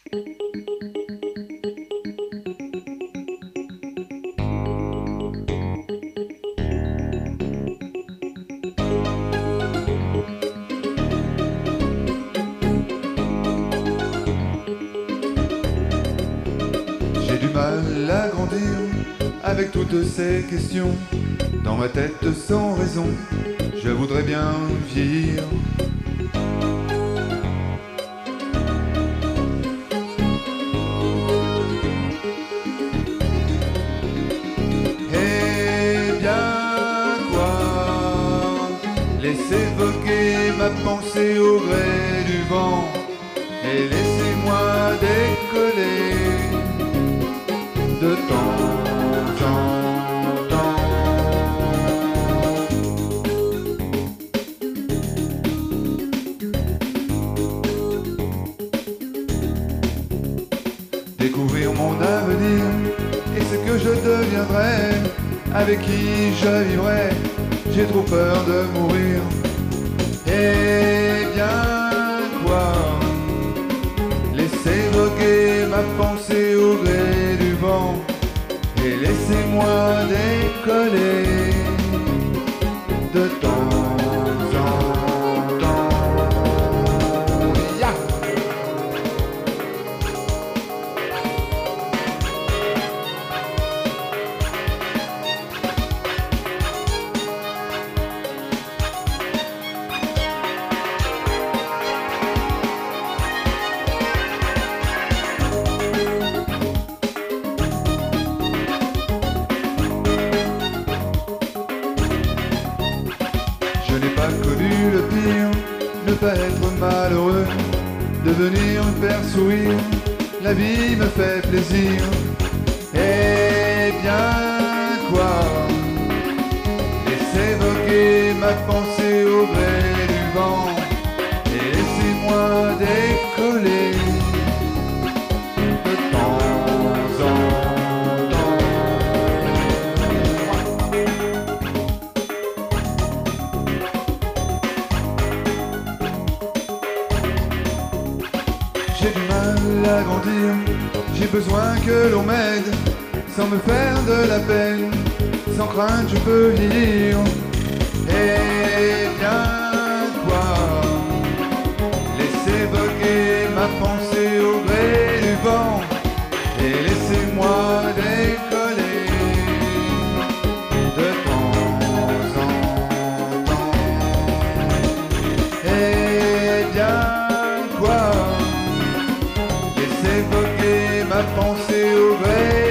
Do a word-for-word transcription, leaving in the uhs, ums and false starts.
J'ai du mal à grandir avec toutes ces questions dans ma tête sans raison. Je voudrais bien vieillir. Eh bien quoi? Laissez voguer ma pensée au gré du vent et laissez-moi décoller de temps en temps. Découvrir mon avenir et ce que je deviendrai, avec qui je vivrai. J'ai trop peur de mourir. Eh bien quoi? Laissez voguer ma pensée au gré du vent et laissez-moi décoller de temps en temps. Yeah! Je n'ai pas connu le pire, ne pas être malheureux, devenir faire sourire, la vie me fait plaisir. Eh bien quoi? Laissez voguer ma pensée au gré du vent et laissez-moi décoller de temps en temps. J'ai du mal à grandir, j'ai besoin que l'on m'aide, sans me faire de la peine, sans crainte je peux vieillir. Eh bien quoi? Laissez voguer ma pensée au gré du vent et laissez-moi décoller de temps en temps. Eh bien quoi? Laissez voguer ma pensée au gré